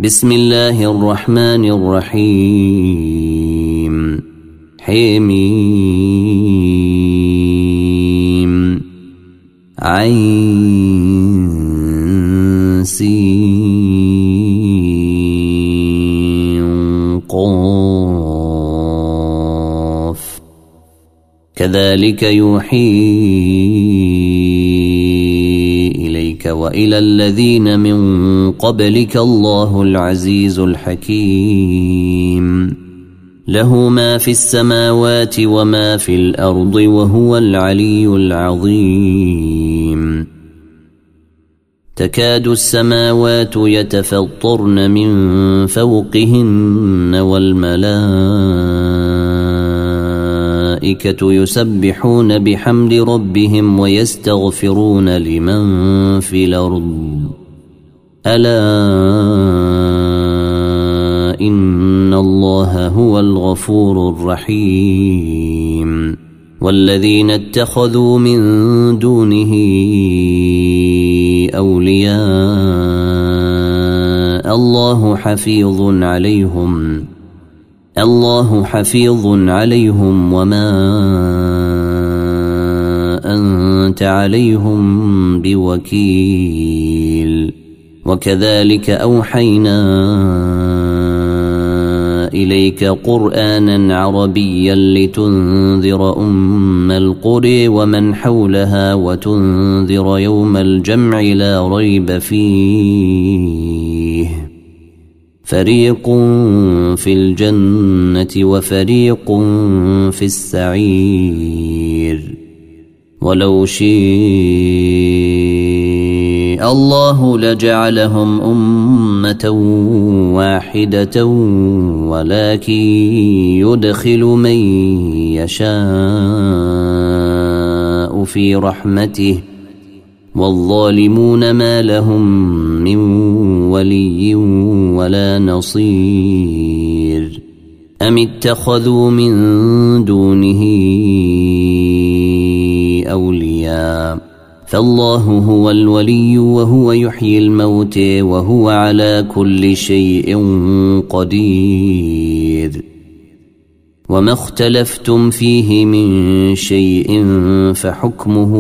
بسم الله الرحمن الرحيم حميم عين سين قاف كذلك يوحي إليك وإلى الذين من قبلك الله العزيز الحكيم له ما في السماوات وما في الأرض وهو العلي العظيم تكاد السماوات يتفطرن من فوقهن والملائكة يسبحون بحمد ربهم ويستغفرون لمن في الأرض ألا إن الله هو الغفور الرحيم والذين اتخذوا من دونه أولياء الله حفيظ عليهم وما أنت عليهم بوكيل وكذلك أوحينا إليك قرآنا عربيا لتنذر أم القرى ومن حولها وتنذر يوم الجمع لا ريب فيه فريق في الجنة وفريق في السعير ولو شاء الله لجعلهم أمة واحدة ولكن يدخل من يشاء في رحمته والظالمون ما لهم من ولي ولا نصير أم اتخذوا من دونه أولياء فالله هو الولي وهو يحيي الموتى وهو على كل شيء قدير وما اختلفتم فيه من شيء فحكمه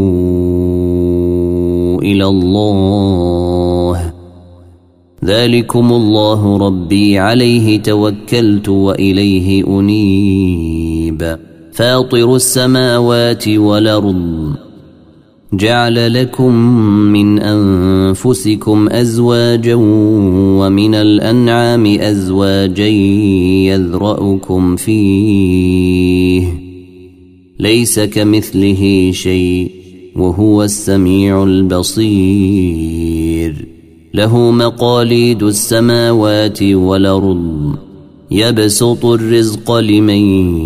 إلى الله ذلكم الله ربي عليه توكلت وإليه أنيب فاطر السماوات والأرض جعل لكم من أنفسكم أزواجا ومن الأنعام أزواجا يذرأكم فيه ليس كمثله شيء وهو السميع البصير له مقاليد السماوات والأرض يبسط الرزق لمن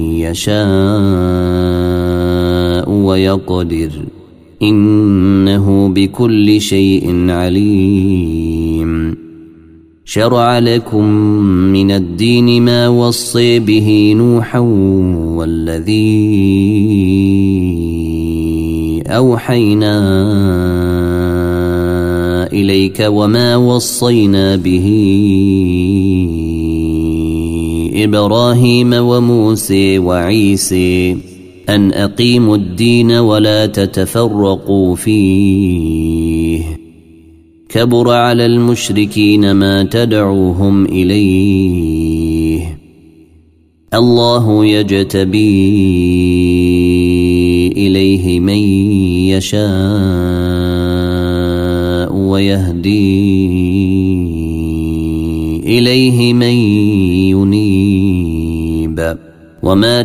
يشاء ويقدر إنه بكل شيء عليم شرع لكم من الدين ما وصي به نوحا والذي أوحينا إليك وما وصينا به إبراهيم وموسى وعيسى أن أقيموا الدين ولا تتفرقوا فيه كبر على المشركين ما تدعوهم إليه الله يجتبي إليه من يشاء ويهدي إليه من ينيب وما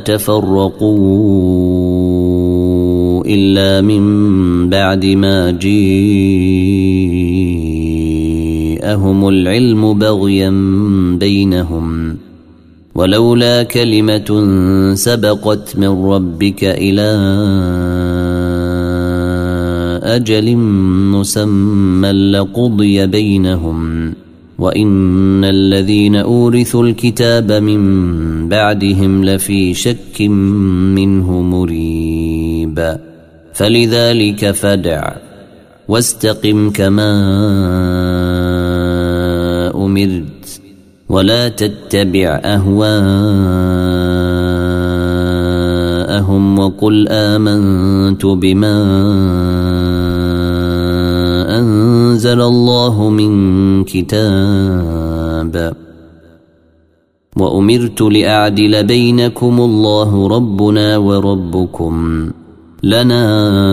تفرقوا إلا من بعد ما جاءهم العلم بغيا بينهم ولولا كلمة سبقت من ربك إلى أجل مسمى لقضي بينهم وإن الذين أورثوا الكتاب من بعدهم لفي شك منه مريب فلذلك فادع واستقم كما أمرت ولا تتبع أهواءهم وقل آمنت بما أنزل الله من كتاب وأمرت لأعدل بينكم الله ربنا وربكم لنا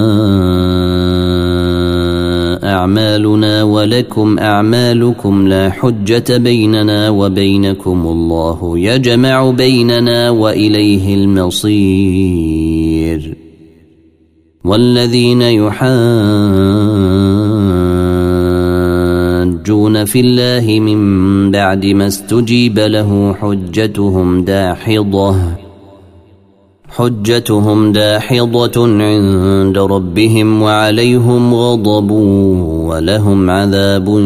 أعمالنا ولكم أعمالكم لا حجة بيننا وبينكم الله يجمع بيننا وإليه المصير والذين يحاجون في الله من بعد ما استجيب له حجتهم داحضة عند ربهم وعليهم غضب ولهم عذاب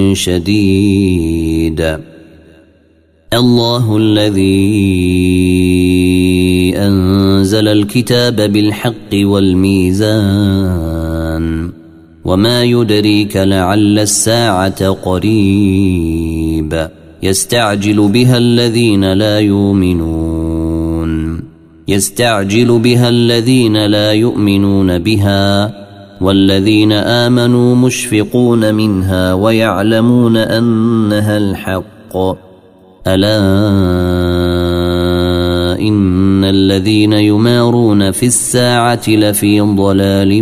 شديد. الله الذي أنزل الكتاب بالحق والميزان وما يدريك لعل الساعة قريب يستعجل بها الذين لا يؤمنون بها والذين آمنوا مشفقون منها ويعلمون أنها الحق ألا إن الذين يمارون في الساعة لفي ضلال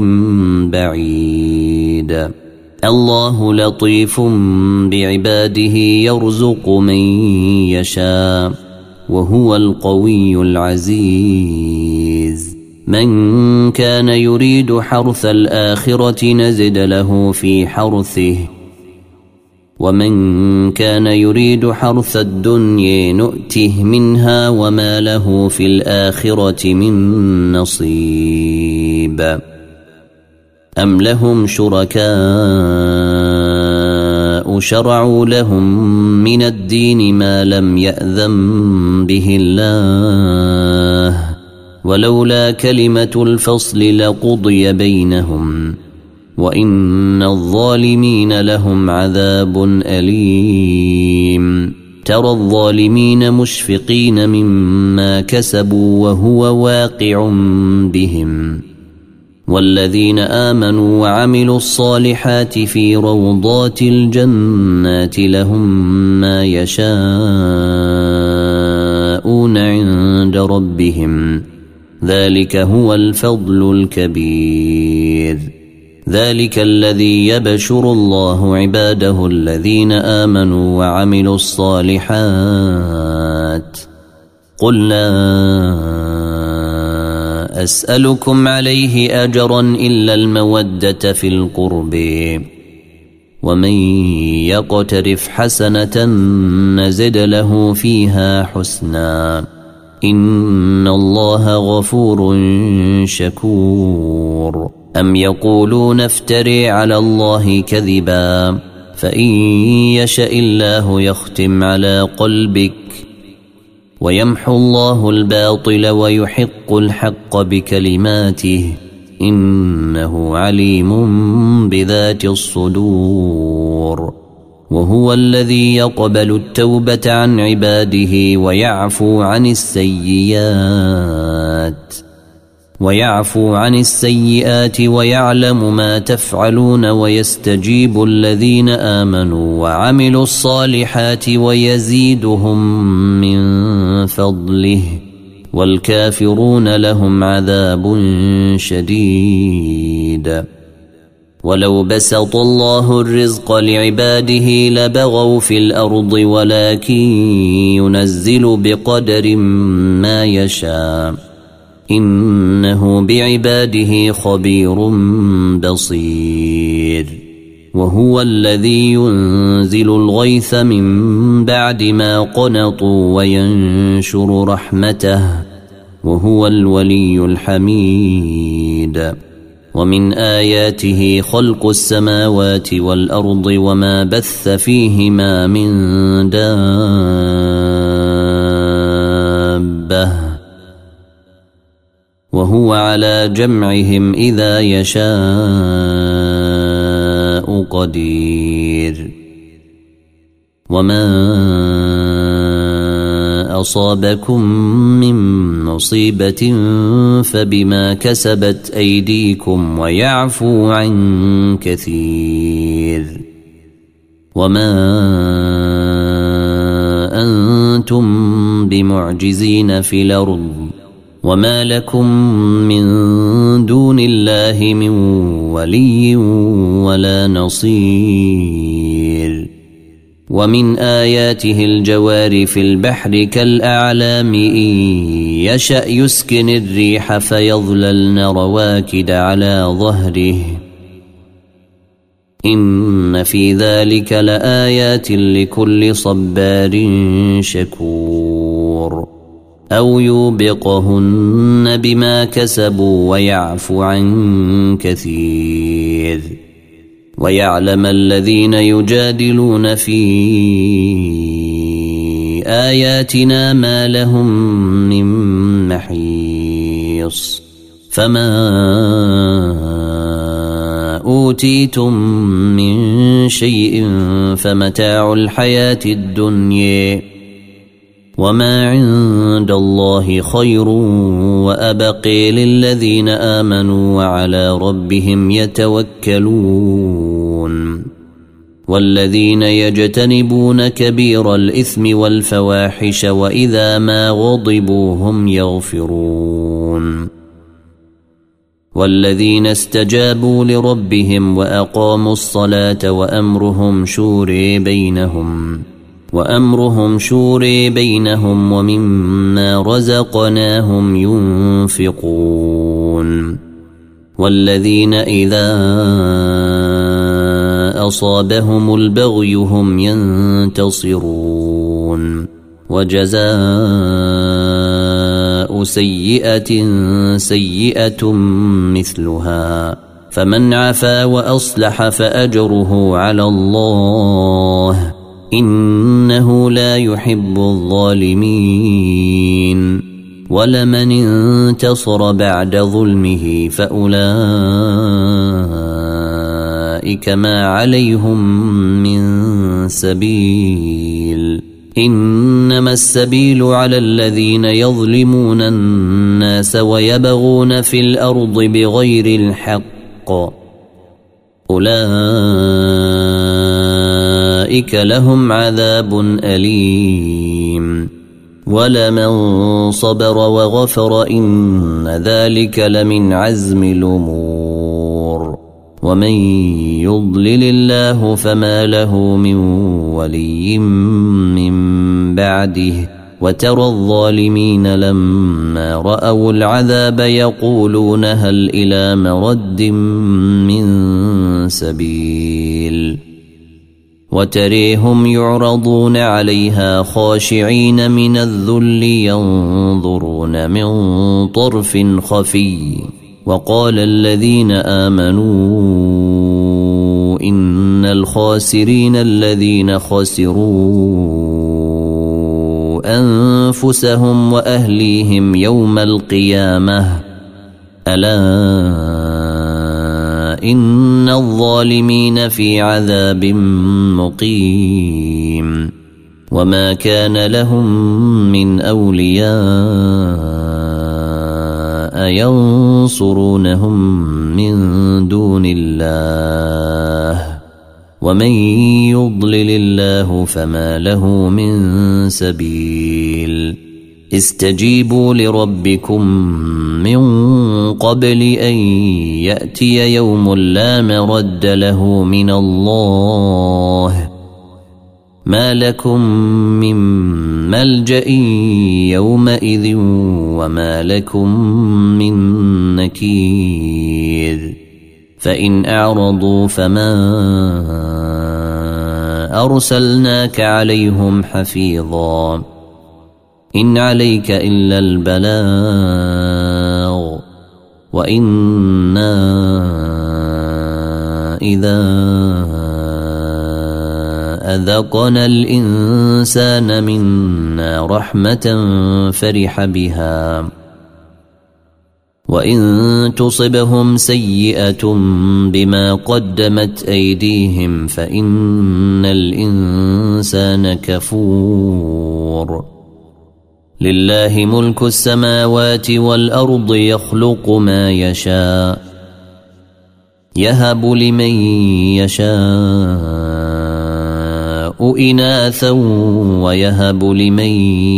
بعيد. الله لطيف بعباده يرزق من يشاء وهو القوي العزيز. من كان يريد حرث الآخرة نزد له في حرثه ومن كان يريد حرث الدنيا نؤته منها وما له في الآخرة من نصيب. أم لهم شركاء شرعوا لهم من الدين ما لم يأذن به الله ولولا كلمة الفصل لقضي بينهم وإن الظالمين لهم عذاب أليم. ترى الظالمين مشفقين مما كسبوا وهو واقع بهم والذين آمنوا وعملوا الصالحات في روضات الجنات لهم ما يشاءون عند ربهم ذلك هو الفضل الكبير. ذلك الذي يبشر الله عباده الذين آمنوا وعملوا الصالحات. قل لا أسألكم عليه أجرا إلا المودة في القرب ومن يقترف حسنة نزد له فيها حسنا إن الله غفور شكور. أم يقولون افتري على الله كذبا فإن يشاء الله يختم على قلبك ويمحو الله الباطل ويحق الحق بكلماته إنه عليم بذات الصدور. وهو الذي يقبل التوبة عن عباده ويعفو عن السيئات ويعلم ما تفعلون ويستجيب الذين آمنوا وعملوا الصالحات ويزيدهم من فضله والكافرون لهم عذاب شديد. ولو بسط الله الرزق لعباده لبغوا في الأرض ولكن ينزل بقدر ما يشاء إنه بعباده خبير بصير. وهو الذي ينزل الغيث من بعد ما قنطوا وينشر رحمته وهو الولي الحميد. ومن آياته خلق السماوات والأرض وما بث فيهما من دابة وهو على جمعهم إذا يشاء قدير. وما أصابكم من مصيبة فبما كسبت أيديكم ويعفو عن كثير وما أنتم بمعجزين في الأرض وما لكم من دون الله من ولي ولا نصير ومن آياته الجوار في البحر كالأعلام إن يشأ يسكن الريح فيظللن رواكد على ظهره إن في ذلك لآيات لكل صبار شكور أو يوبقهن بما كسبوا ويعفو عن كثير ويعلم الذين يجادلون في آياتنا ما لهم من محيص فما أوتيتم من شيء فمتاع الحياة الدنيا وما عند الله خير وأبقي للذين آمنوا وعلى ربهم يتوكلون والذين يجتنبون كبير الإثم والفواحش وإذا ما غضبوا هم يغفرون والذين استجابوا لربهم وأقاموا الصلاة وأمرهم شوري بينهم ومما رزقناهم ينفقون والذين إذا أصابهم البغي هم ينتصرون وجزاء سيئة سيئة مثلها فمن عفا وأصلح فأجره على الله إنه لا يحب الظالمين ولمن انتصر بعد ظلمه فأولئك ما عليهم من سبيل إنما السبيل على الذين يظلمون الناس ويبغون في الأرض بغير الحق أولئك لهم عذاب أليم ولمن صبر وغفر إن ذلك لمن عزم الأمور ومن يضلل الله فما له من ولي من بعده وترى الظالمين لما رأوا العذاب يقولون هل إلى مرد من سبيل وتريهم يعرضون عليها خاشعين من الذل ينظرون من طرف خفي وقال الذين آمنوا إن الخاسرين الذين خسروا أنفسهم وأهليهم يوم القيامة ألا إن الظالمين في عذاب مقيم وما كان لهم من أولياء ينصرونهم من دون الله ومن يضلل الله فما له من سبيل استجيبوا لربكم من قبل أن يأتي يوم لا مرد له من الله ما لكم من ملجأ يومئذ وما لكم من نكير فإن أعرضوا فما أرسلناك عليهم حفيظا إن عليك إلا البلاغ وإنا إذا أذقنا الإنسان منا رحمة فرح بها وإن تصبهم سيئة بما قدمت أيديهم فإن الإنسان كفور. لله ملك السماوات والأرض يخلق ما يشاء يهب لمن يشاء إناثا ويهب لمن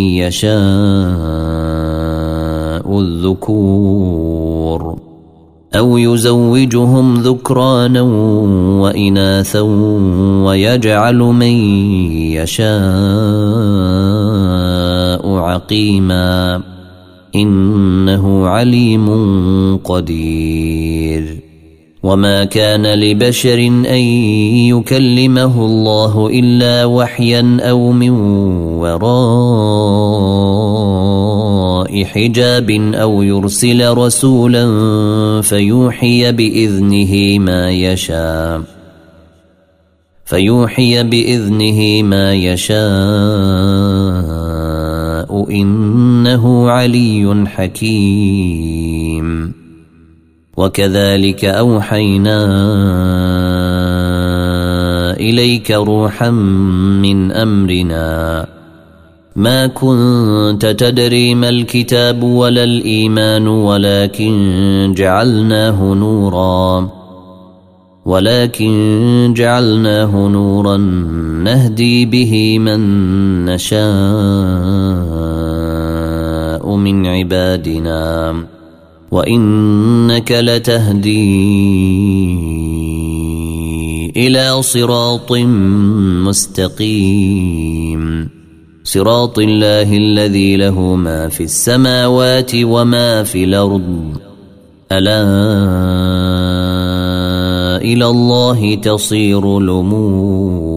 يشاء الذكور أو يزوجهم ذكرانا وإناثا ويجعل من يشاء عقيما إنه عليم قدير. وما كان لبشر أن يكلمه الله إلا وحيا أو من وراء حجاب أو يرسل رسولا فيوحي بإذنه ما يشاء إنه علي حكيم. وكذلك أوحينا إليك روحا من أمرنا ما كنت تدري ما الكتاب ولا الإيمان ولكن جعلناه نورا نهدي به من نشاء من عبادنا وإنك لتهدي إلى صراط مستقيم صراط الله الذي له ما في السماوات وما في الأرض ألا إلى الله تصير الأمور.